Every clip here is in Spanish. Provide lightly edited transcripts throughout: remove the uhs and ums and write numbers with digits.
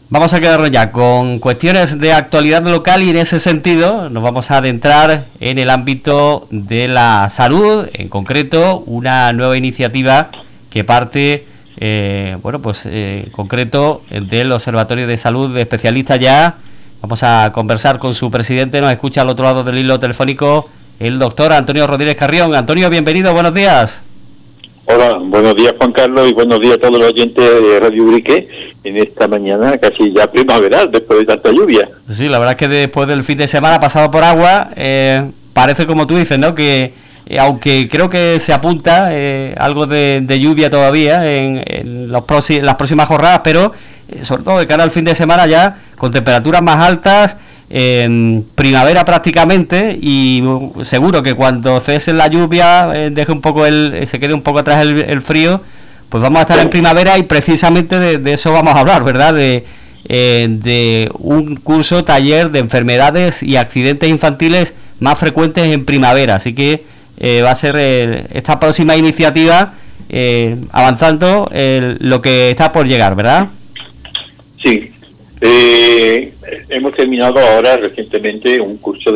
Vamos a quedarnos ya con cuestiones de actualidad local y en ese sentido nos vamos a adentrar en el ámbito de la salud, en concreto una nueva iniciativa que parte, en concreto del Observatorio de Salud de Especialistas ya. Vamos a conversar con su presidente, nos escucha al otro lado del hilo telefónico el doctor Antonio Rodríguez Carrión. Antonio, bienvenido, buenos días. Hola, buenos días Juan Carlos y buenos días a todos los oyentes de Radio Ubrique en esta mañana casi ya primaveral después de tanta lluvia. Sí, la verdad es que después del fin de semana pasado por agua, parece como tú dices, ¿no? Que aunque creo que se apunta algo de lluvia todavía en las próximas jornadas, pero sobre todo de cara al fin de semana ya con temperaturas más altas, primavera prácticamente, y seguro que cuando cese la lluvia deje un poco se quede un poco atrás el frío, pues vamos a estar en primavera y precisamente de eso vamos a hablar, ¿verdad? De un curso taller de enfermedades y accidentes infantiles más frecuentes en primavera, así que va a ser esta próxima iniciativa avanzando lo que está por llegar, ¿verdad? Sí. Hemos terminado ahora recientemente un curso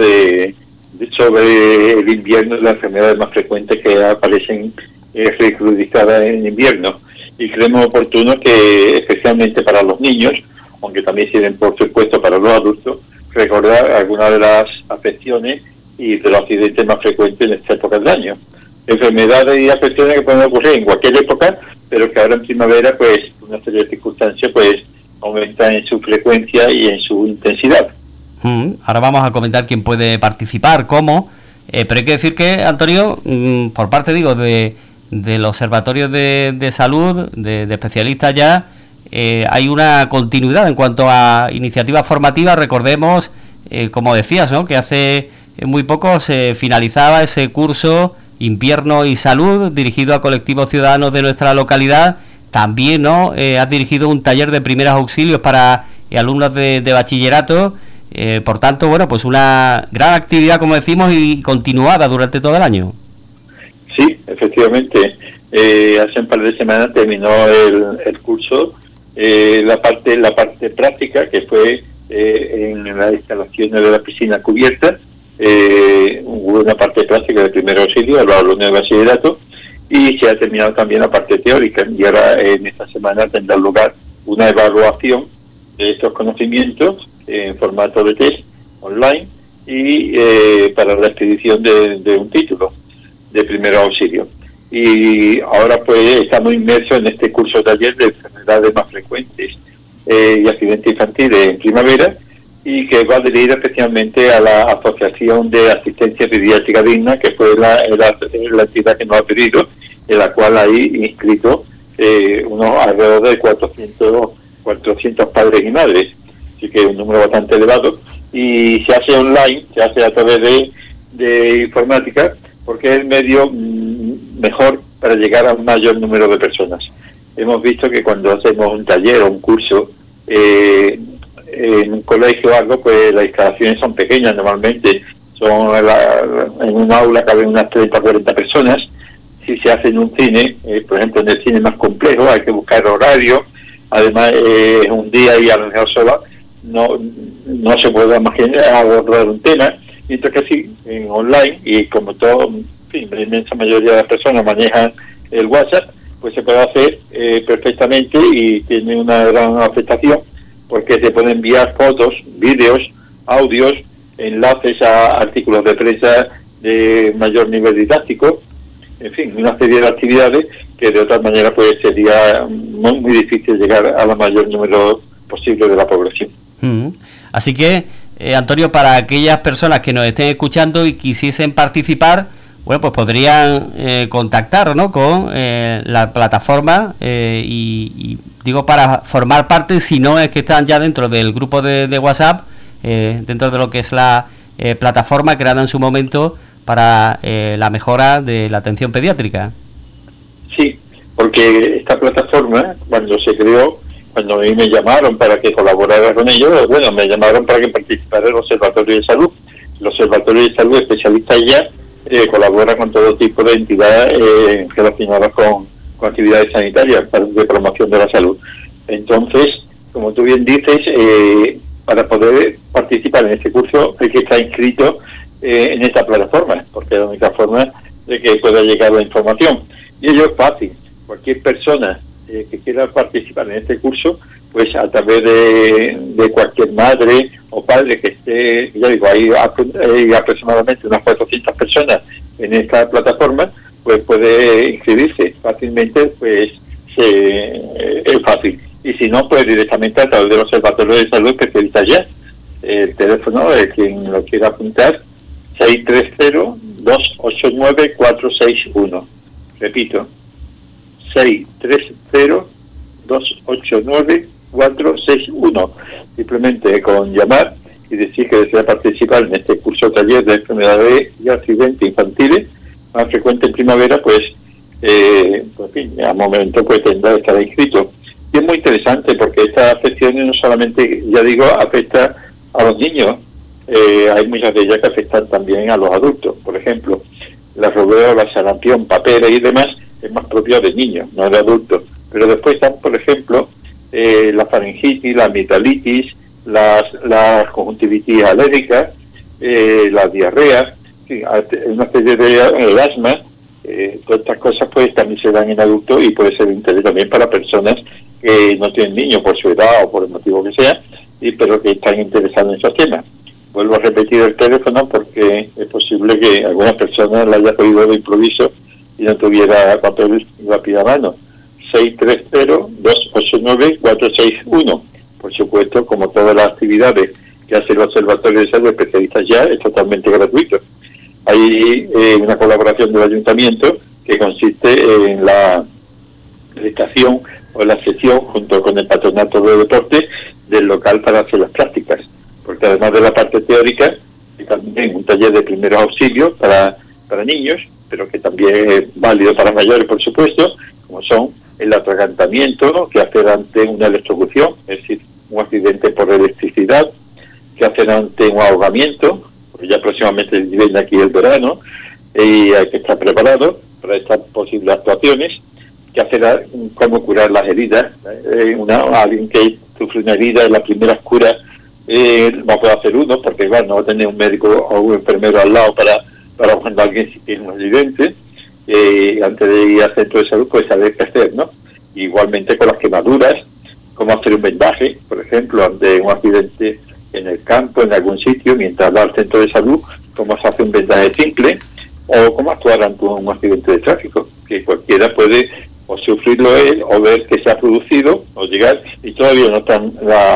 sobre el invierno y las enfermedades más frecuentes que aparecen recrudizadas en invierno, y creemos oportuno que especialmente para los niños, aunque también sirven por supuesto para los adultos, recordar algunas de las afecciones y de los accidentes más frecuentes en esta época del año. Enfermedades y afecciones que pueden ocurrir en cualquier época, pero que ahora en primavera, pues, una serie de circunstancias, pues, aumentan en su frecuencia y en su intensidad. Ahora vamos a comentar quién puede participar, cómo, pero hay que decir que, Antonio, por parte, del Observatorio de Salud, de especialistas ya, hay una continuidad en cuanto a iniciativas formativas. Recordemos, como decías, ¿no?, que hace muy poco se finalizaba ese curso Invierno y Salud, dirigido a colectivos ciudadanos de nuestra localidad. También, ¿no?, has dirigido un taller de primeros auxilios para alumnos de bachillerato. Por tanto, bueno, pues una gran actividad, como decimos, y continuada durante todo el año. Sí, efectivamente. Hace un par de semanas terminó el curso. La parte práctica, que fue en las instalaciones de la piscina cubierta. Hubo una parte práctica de primer auxilio a los alumnos de bachillerato, y se ha terminado también la parte teórica, y ahora en esta semana tendrá lugar una evaluación de estos conocimientos en formato de test online y para la expedición de un título de primer auxilio. Y ahora pues estamos inmersos en este curso taller de enfermedades más frecuentes y accidentes infantiles en primavera, y que va dirigido especialmente a la Asociación de Asistencia Pediátrica Digna, que fue la entidad que nos ha pedido, en la cual hay inscritos alrededor de 400 padres y madres, así que es un número bastante elevado, y se hace online, se hace a través de informática, porque es el medio mejor para llegar a un mayor número de personas. Hemos visto que cuando hacemos un taller o un curso en un colegio o algo, pues las instalaciones son pequeñas normalmente, en un aula caben unas 30 o 40 personas. Si se hace en un cine, por ejemplo en el cine más complejo, hay que buscar horario, además es un día y a lo mejor solo no se puede imaginar abordar un tema, mientras que sí, en online, y como todo, en fin, la inmensa mayoría de las personas manejan el WhatsApp, pues se puede hacer perfectamente, y tiene una gran afectación, porque se pueden enviar fotos, vídeos, audios, enlaces a artículos de prensa de mayor nivel didáctico, en fin, una serie de actividades que de otra manera pues sería muy difícil llegar a la mayor número posible de la población. Así que, Antonio, para aquellas personas que nos estén escuchando y quisiesen participar, bueno, pues podrían contactar, ¿no?, con la plataforma y digo, para formar parte, si no es que están ya dentro del grupo de WhatsApp, dentro de lo que es la plataforma creada en su momento para la mejora de la atención pediátrica. Sí, porque esta plataforma, cuando se creó, cuando a mí me llamaron para que colaborara con ellos, bueno, me llamaron para que participara en el Observatorio de Salud. El Observatorio de Salud especialista ya colabora con todo tipo de entidades relacionadas con actividades sanitarias de promoción de la salud. Entonces, como tú bien dices, para poder participar en este curso hay que estar inscrito en esta plataforma, porque es la única forma de que pueda llegar la información. Y ello es fácil. Cualquier persona que quiera participar en este curso, pues a través de cualquier madre o padre que esté, ya digo, hay aproximadamente unas 400 personas en esta plataforma, pues puede inscribirse fácilmente, pues es fácil. Y si no, pues directamente a través del Observatorio de Salud Especialista Ya. El teléfono de quien lo quiera apuntar, 630-289-461. Repito, 630-289-461. Simplemente con llamar y decir que desea participar en este curso taller de enfermedades y accidentes infantiles más frecuente en primavera, pues en fin, al momento pues tendrá que estar inscrito. Y es muy interesante porque estas afecciones no solamente, ya digo, afecta a los niños, hay muchas de ellas que afectan también a los adultos. Por ejemplo, la rubéola, sarampión, papera y demás es más propio de niños, no de adultos. Pero después están, por ejemplo, la faringitis, la amigdalitis, las conjuntivitis alérgicas, la diarrea, una serie de el asma. Todas estas cosas pues también se dan en adultos y puede ser de interés también para personas que no tienen niños por su edad o por el motivo que sea, pero que están interesados en esos temas. Vuelvo a repetir el teléfono porque es posible que alguna persona la haya oído de improviso y no tuviera papel y lápiz a mano. 630-289-461. Por supuesto, como todas las actividades que hace el Observatorio de Salud Especialistas Ya, es totalmente gratuito. Hay una colaboración del ayuntamiento que consiste en la prestación o la cesión junto con el patronato de deportes del local para hacer las prácticas, porque además de la parte teórica hay también un taller de primeros auxilios para niños, pero que también es válido para mayores, por supuesto, como son el atragantamiento, ¿no?, que hacer ante una electrocución, es decir, un accidente por electricidad, que hacer ante un ahogamiento, porque ya próximamente viene aquí el verano y hay que estar preparado para estas posibles actuaciones, que hacer cómo curar las heridas. Alguien que sufre una herida en las primeras curas no puede hacer uno, porque igual no va a tener un médico o un enfermero al lado para cuando alguien tiene un accidente. Antes de ir al centro de salud, pues saber qué hacer, ¿no? Igualmente con las quemaduras, cómo hacer un vendaje, por ejemplo, ante un accidente en el campo, en algún sitio, mientras va al centro de salud, cómo se hace un vendaje simple, o cómo actuar ante un accidente de tráfico, que cualquiera puede o sufrirlo él, o ver que se ha producido, o llegar, y todavía no están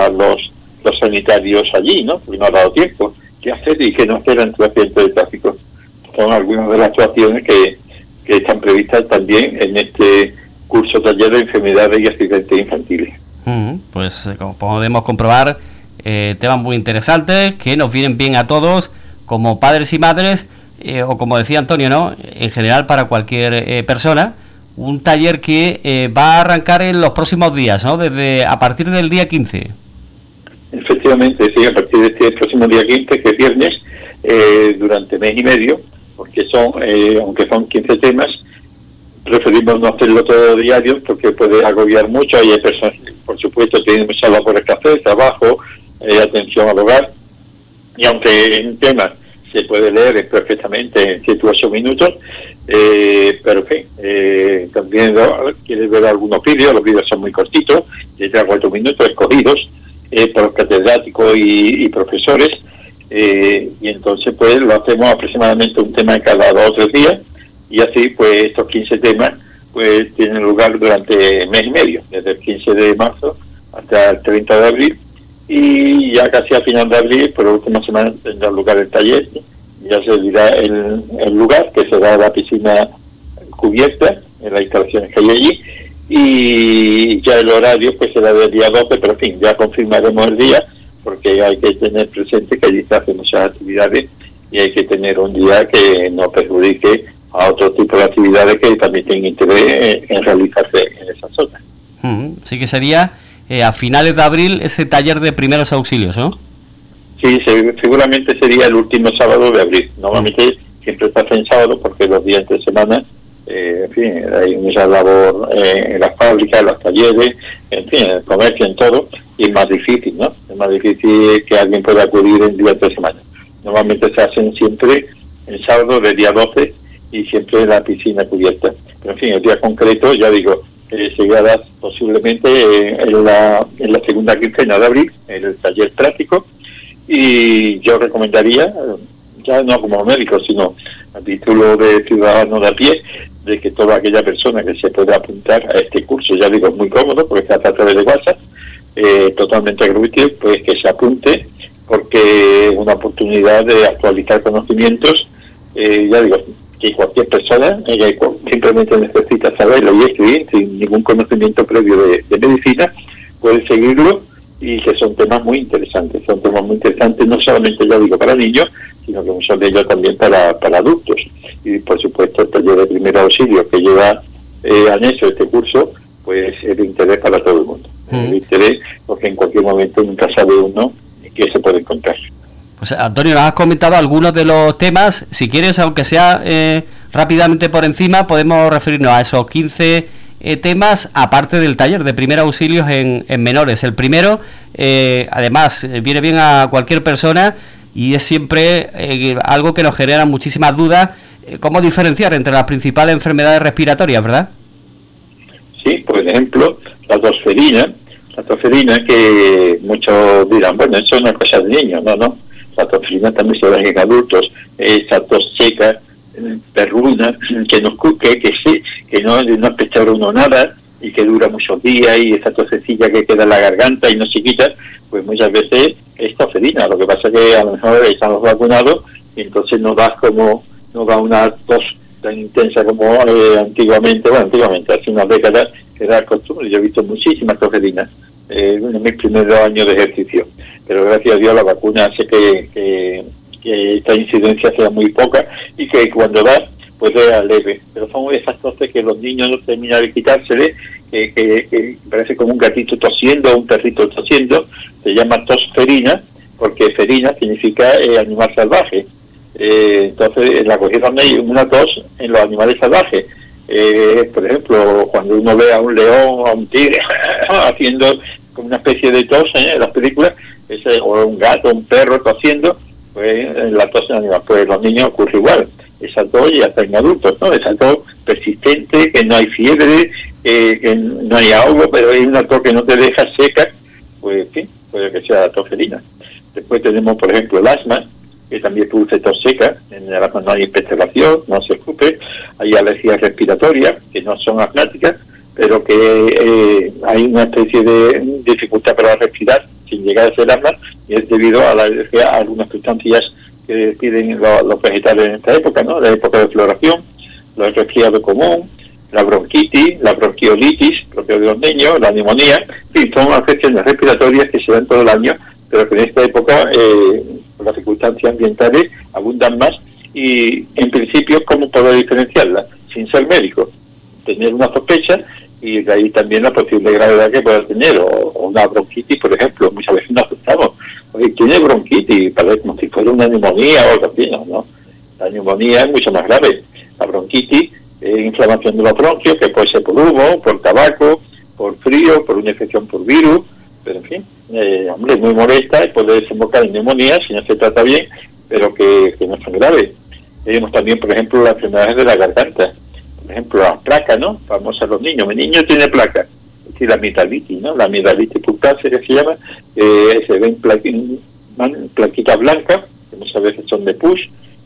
los sanitarios allí, ¿no?, porque no ha dado tiempo. ¿Qué hacer y qué no hacer ante un accidente de tráfico? Son algunas de las actuaciones que están previstas también en este curso taller de enfermedades y accidentes infantiles. Pues como podemos comprobar, temas muy interesantes que nos vienen bien a todos como padres y madres, o como decía Antonio, ¿no?, en general para cualquier persona. Un taller que va a arrancar en los próximos días, ¿no?, a partir del día 15. Efectivamente, sí, a partir de este próximo día 15, que es viernes, durante mes y medio, porque aunque son 15 temas, preferimos no hacerlo todo diario porque puede agobiar mucho. Hay personas, por supuesto, que tienen muchas labores que hacer, trabajo, atención al hogar, y aunque en un tema se puede leer perfectamente en 7 u 8 minutos, pero en fin, también quieres ver algunos vídeos. Los vídeos son muy cortitos, de 3 a 4 minutos, escogidos por los catedráticos y profesores, y entonces pues lo hacemos aproximadamente un tema cada 2 o 3 días, y así pues estos 15 temas pues tienen lugar durante mes y medio, desde el 15 de marzo hasta el 30 de abril, y ya casi a final de abril, por la última semana, tendrá lugar el taller. Ya se dirá el lugar, que será la piscina cubierta, en las instalaciones que hay allí, y ya el horario pues será del día 12, pero en fin, ya confirmaremos el día, porque hay que tener presente que allí se hacen muchas actividades y hay que tener un día que no perjudique a otro tipo de actividades que también tienen interés en realizarse en esa zona. Sí, que sería a finales de abril ese taller de primeros auxilios, ¿no? Sí, seguramente sería el último sábado de abril. Normalmente siempre está en sábado porque los días de semana En fin, hay mucha labor en las fábricas, en los talleres, en fin, en el comercio, en todo, y es más difícil, ¿no? Es más difícil que alguien pueda acudir en días de semana. Normalmente se hacen siempre el sábado de día 12 y siempre en la piscina cubierta. Pero en fin, el día concreto, ya digo, se llegará posiblemente en la segunda quincena de abril, en el taller práctico, y yo recomendaría, ya no como médico, sino a título de ciudadano de a pie, de que toda aquella persona que se pueda apuntar a este curso, ya digo, es muy cómodo porque se hace a través de WhatsApp, totalmente gratuito, pues que se apunte, porque es una oportunidad de actualizar conocimientos, ya digo, que cualquier persona simplemente necesita saberlo y escribir sin ningún conocimiento previo de medicina, puede seguirlo, y que son temas muy interesantes, no solamente, ya digo, para niños, sino que muchos de ellos también para adultos. Y por supuesto el taller de primer auxilio que lleva anexo este curso, pues es de interés para todo el mundo. Es de interés porque en cualquier momento nunca sabe uno qué se puede encontrar. Pues Antonio, nos has comentado algunos de los temas. Si quieres, aunque sea rápidamente por encima, podemos referirnos a esos 15 temas, aparte del taller de primer auxilios en menores. El primero, además, viene bien a cualquier persona y es siempre algo que nos genera muchísimas dudas, cómo diferenciar entre las principales enfermedades respiratorias, ¿verdad? Sí, por ejemplo, la tosferina, que muchos dirán, bueno, eso es una cosa de niños. No, la tosferina también se da en adultos, esa tos seca, perruna, que no espechar uno nada y que dura muchos días, y esa tosecilla que queda en la garganta y no se quita, pues muchas veces es tosferina. Lo que pasa es que a lo mejor estamos vacunados y entonces no da una tos tan intensa como antiguamente, hace unas décadas era costumbre. Yo he visto muchísimas tosferinas en mis primeros años de ejercicio, pero gracias a Dios la vacuna hace que esta incidencia sea muy poca y que cuando da, pues sea leve. Pero son esas toses que los niños no terminan de quitársele, que parece como un gatito tosiendo, un perrito tosiendo. Se llama tosferina, porque ferina significa animal salvaje. Entonces la cogieron una tos en los animales salvajes. Por ejemplo, cuando uno ve a un león, a un tigre haciendo como una especie de tos en las películas, o un gato, un perro tosiendo, pues la tos en animal. Pues los niños ocurre igual, esa tos, y hasta en adultos, ¿no? Esa tos persistente, que no hay fiebre, que no hay ahogo, pero hay una tos que no te deja seca, pues en fin, puede que sea la tosferina. Después tenemos, por ejemplo, el asma, que también produce tos seca. En el asma no hay expectoración, no se escupe. Hay alergias respiratorias, que no son asmáticas, pero que hay una especie de dificultad para respirar sin llegar a ser asma, y es debido a la alergia a algunas sustancias que piden los vegetales en esta época, ¿no? La época de floración, el resfriado común, la bronquitis, la bronquiolitis, propio de los niños, la neumonía. En fin, son afecciones respiratorias que se dan todo el año, pero que en esta época, por las circunstancias ambientales, abundan más. Y en principio, ¿cómo puedo diferenciarlas? Sin ser médico, tener una sospecha, y de ahí también la posible gravedad que pueda tener, o una bronquitis, por ejemplo. Muchas veces nos asustamos, oye, tiene bronquitis, parece como si fuera una neumonía o algo así, ¿no? La neumonía es mucho más grave. La bronquitis es inflamación de los bronquios, que puede ser por humo, por tabaco, por frío, por una infección por virus, pero en fin, hombre, es muy molesta y puede desembocar en neumonía si no se trata bien, pero que no son graves. Tenemos también, por ejemplo, las enfermedades de la garganta. Por ejemplo, las placas, ¿no? Famosas los niños. Mi niño tiene placas. Es decir, la amigdalitis, ¿no? La amigdalitis pulpácea, que se llama. Se ven plaquitas blancas, que muchas veces son de push,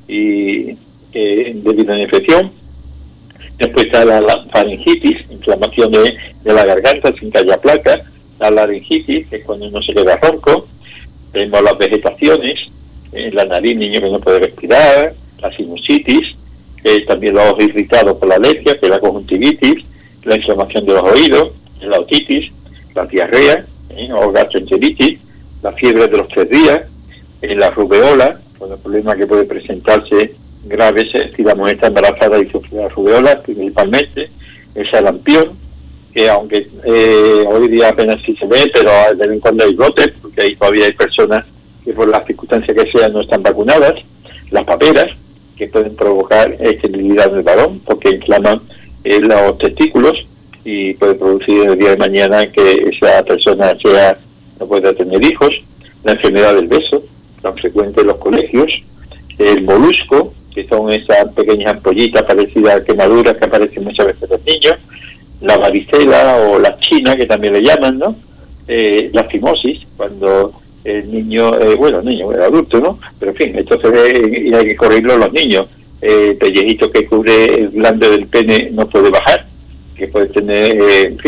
y debido a la infección. Después está la faringitis, inflamación de la garganta sin que haya placas. La laringitis, que es cuando uno se queda ronco. Tenemos las vegetaciones, la nariz, niño que no puede respirar. La sinusitis, también los ojos irritados por la alergia, que es la conjuntivitis, la inflamación de los oídos, la otitis, la diarrea, o gastroenteritis, la fiebre de los 3 días, la rubeola, con el problema que puede presentarse grave si la mujer está embarazada y sufre la rubeola, principalmente, el sarampión, que aunque hoy día apenas sí se ve, pero de vez en cuando hay brotes, porque ahí todavía hay personas que por las circunstancias que sean no están vacunadas, las paperas, que pueden provocar esterilidad en el varón, porque inflaman los testículos y puede producir el día de mañana que esa persona no pueda tener hijos. La enfermedad del beso, tan frecuente en los colegios. El molusco, que son esas pequeñas ampollitas parecidas a quemaduras que aparecen muchas veces en los niños. La varicela o la china, que también le llaman, ¿no? La fimosis, cuando el niño, el adulto, ¿no? Pero en fin, esto se ve y hay que corregirlo los niños. El pellejito que cubre el glande del pene no puede bajar, que puede tener,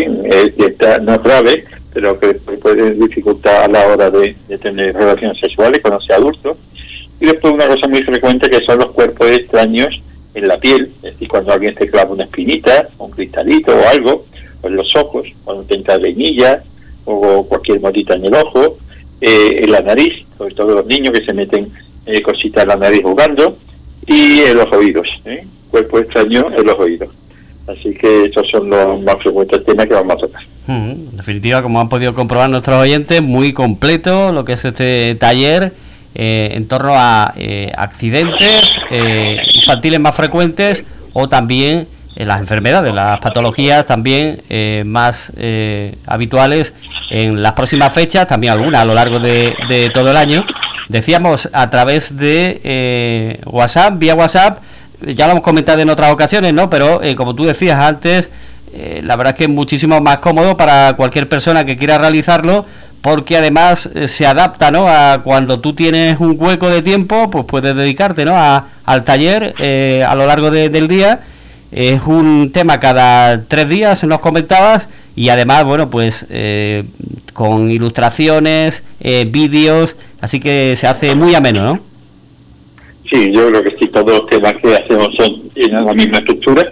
no es grave, pero que puede dificultar a la hora de tener relaciones sexuales cuando sea adulto. Y después una cosa muy frecuente que son los cuerpos extraños en la piel, es decir, cuando alguien te clava una espinita, un cristalito o algo, o en los ojos, cuando te entra vainilla o cualquier motita en el ojo, en la nariz, sobre todo los niños que se meten cositas en la nariz jugando, y en los oídos, cuerpo extraño en los oídos. Así que esos son los más frecuentes temas que vamos a tocar. En definitiva, como han podido comprobar nuestros oyentes, muy completo lo que es este taller en torno a accidentes infantiles más frecuentes o también las enfermedades, las patologías también más habituales en las próximas fechas, también algunas a lo largo de todo el año. Decíamos a través de WhatsApp, vía WhatsApp, ya lo hemos comentado en otras ocasiones, ¿no? Pero como tú decías antes, la verdad es que es muchísimo más cómodo para cualquier persona que quiera realizarlo, porque además se adapta, ¿no? A cuando tú tienes un hueco de tiempo, pues puedes dedicarte, ¿no? Al taller a lo largo del día. Es un tema cada 3 días, nos comentabas, y además, bueno, pues con ilustraciones, vídeos, así que se hace muy ameno, ¿no? Sí, yo creo que sí, todos los temas que hacemos tienen la misma estructura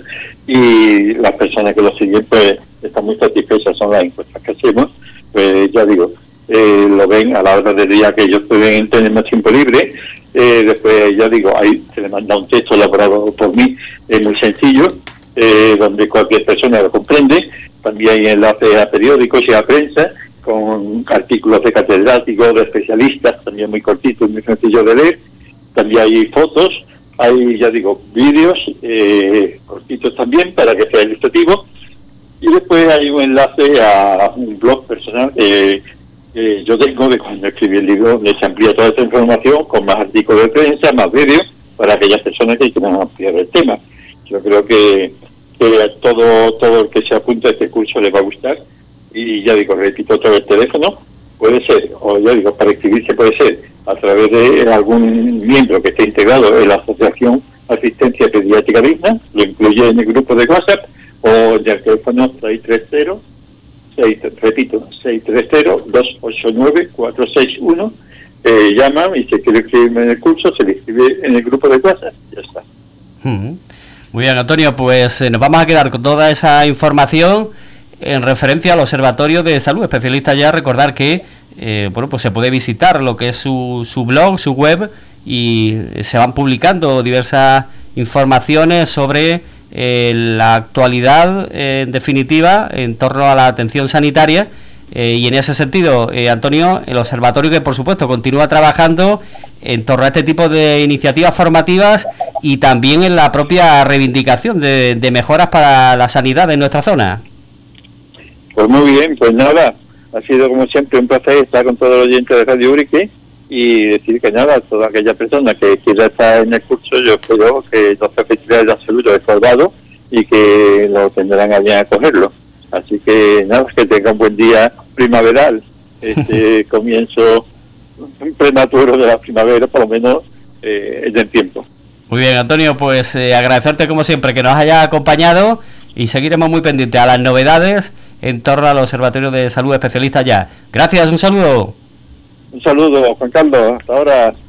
y las personas que lo siguen pues están muy satisfechas, son las encuestas que hacemos, pues ya digo, lo ven a la hora del día que ellos pueden tener más tiempo libre. Después, ya digo, ahí se le manda un texto elaborado por mí, muy sencillo, donde cualquier persona lo comprende. También hay enlaces a periódicos y a prensa, con artículos de catedráticos, de especialistas, también muy cortitos, muy sencillos de leer. También hay fotos, hay, ya digo, vídeos cortitos también, para que sea ilustrativo. Y después hay un enlace a un blog personal yo tengo de cuando escribí el libro, donde se amplía toda esta información con más artículos de prensa, más vídeos, para aquellas personas que quieran ampliar el tema. Yo creo que todo el que se apunta a este curso les va a gustar. Y ya digo, repito otra vez, el teléfono puede ser, o ya digo, para escribirse puede ser a través de algún miembro que esté integrado en la Asociación Asistencia Pediátrica Digna, lo incluye en el grupo de WhatsApp, o en el teléfono 630-289-461, llaman y se quiere escribirme en el curso, se le escribe en el grupo de WhatsApp, ya está. Muy bien, Antonio, pues nos vamos a quedar con toda esa información en referencia al Observatorio de Salud Especialista Ya. Recordar que pues se puede visitar lo que es su blog, su web, y se van publicando diversas informaciones sobre la actualidad, en definitiva, en torno a la atención sanitaria. Y en ese sentido, Antonio, el observatorio que por supuesto continúa trabajando en torno a este tipo de iniciativas formativas y también en la propia reivindicación de mejoras para la sanidad en nuestra zona. Pues muy bien, pues nada, ha sido como siempre un placer estar con todos los oyentes de Radio Urique y decir que nada, toda aquella persona que quiera estar en el curso, yo espero que los profesionales de absoluto he formado y que lo tendrán a bien acogerlo. Así que nada, que tenga un buen día primaveral, comienzo prematuro de la primavera, por lo menos en el tiempo. Muy bien, Antonio, pues agradecerte como siempre que nos haya acompañado y seguiremos muy pendientes a las novedades en torno al Observatorio de Salud Especialista Ya. Gracias, un saludo. Un saludo, Juan Carlos, hasta ahora.